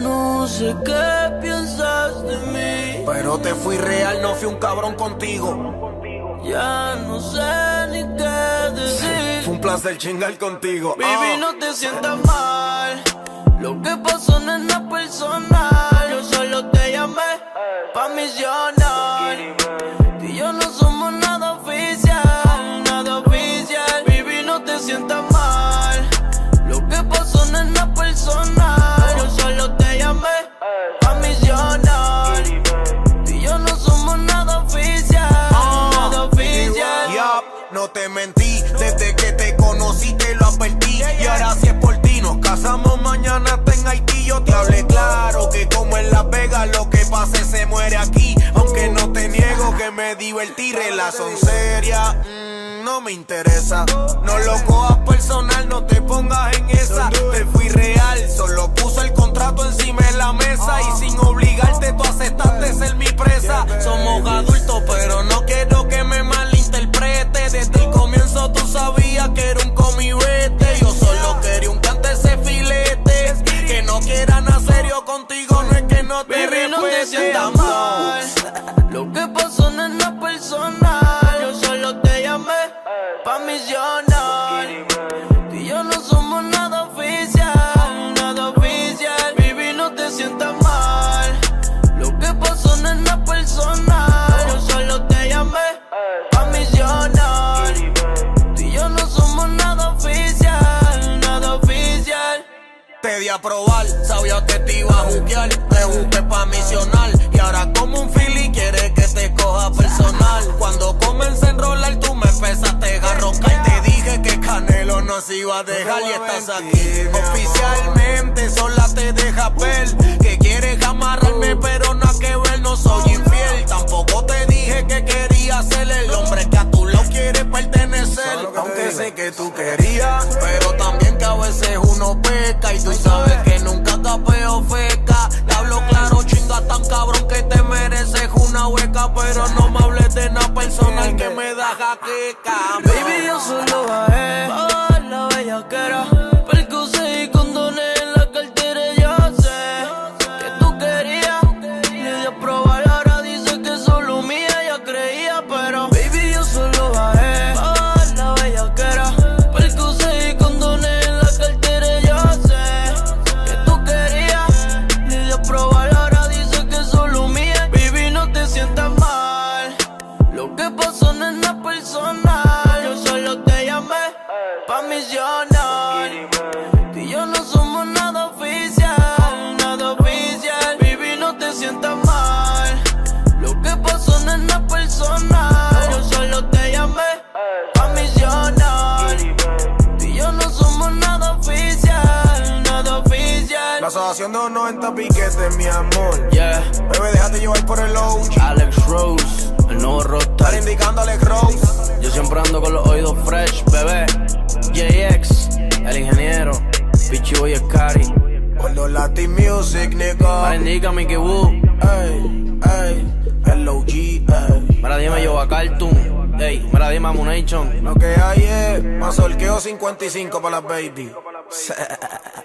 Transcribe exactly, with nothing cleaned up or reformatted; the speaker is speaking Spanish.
No sé qué piensas de mí, pero te fui real, no fui un cabrón contigo. Ya no sé ni qué decir. Fue un placer chingar contigo. Baby, oh. no te sientas mal. Lo que pasó no es nada personal. Yo solo te llamé pa' misionar. Tú y yo no somos nada oficial, nada oficial. Baby, no te sientas mal. Lo que pasó no es nada personal. Yo solo te llamé pa' misionar. Tú y yo no somos nada oficial, oh. nada oficial. Yup, no te mentí, desde que te conocí te lo advertí. Yeah, yeah. Y ahora si es por ti, nos casamos mañana hasta en Haití. Yo te hablé claro que como en Las Vegas lo que pase se muere aquí. Aunque no te niego que me divertí, relación seria, mmm, no me interesa. No lo cojas personal, no te pongas en esa. Te fui real, solo puse el contrato encima de la mesa. Y sin obligarte tú aceptaste ser mi presa. Somos adultos pero no quiero que me malinterprete. Desde el comienzo tú sabías que era un comirete. Yo solo quería un cante ese filete. Que no quiera nada serio contigo, no es que no te Baby, no te sientas respete. mal. Lo que pasó no es nada personal. Yo solo te llamé pa' misionar. Tú y yo no somos nada oficial, nada oficial. Baby, no te sientas mal. Lo que pasó no es nada personal. Yo solo te llamé pa' misionar. Tú y yo no somos nada oficial, nada oficial. Te di a probar, sabía que te iba a juquear. Te busqué pa' misionar. Y ahora como un fili quieres que te coja personal. Cuando comencé a enrolar tú me empezaste a roncar. Te dije que Canelo no se iba a dejar y estás aquí. Oficialmente sola te dejas ver que quieres amarrarme pero no hay que ver, no soy infiel. Tampoco te dije que quería ser el hombre que a tu lado quiere pertenecer. Aunque sé que tú querías, pero también que a veces uno peca. Y tú sabes que nunca capeo feca. Te hablo claro, chinga tan cabrón que te mereces una hueca. Pero no me hables de nada personal que me da jaqueca. Baby, yo solo bajé pa' dar la bellaquera. Percocé y condones en la cartera. Yo sé que tú querías. Le di a probar, ahora dice que solo mía. Ella creía, pero baby, yo solo bajé pa' dar la bellaquera. Percocé y condones en la cartera. Yo sé que tú querías. Le di a probar, ahora dice que solo mía. Baby, no te sientas mal. Lo que pasó no es nada personal. Yo solo te llamé pa' misionar. Tú y yo no somos nada oficial, nada oficial. Baby, no te sientas mal. Lo que pasó no es nada personal. Yo solo te llamé pa' misionar. Tú y yo no somos nada oficial, nada oficial. La asociación de los noventa piquetes, mi amor. Yeah, Bebé, déjate llevar por el low. Alex Rose, el nuevo Estar rockstar. indicando Alex Rose. Yo siempre ando con los oídos fresh, bebé. J X, el ingeniero. Pichi Boy Scary. Gordo Latin Music, nigga. Para indica Mickey Woo. Ey, ey, el O G, ey. Mira, dime yo a Cartoon. Ey, mira, dime a Munation. Lo que hay es más solqueo cincuenta y cinco para las baby.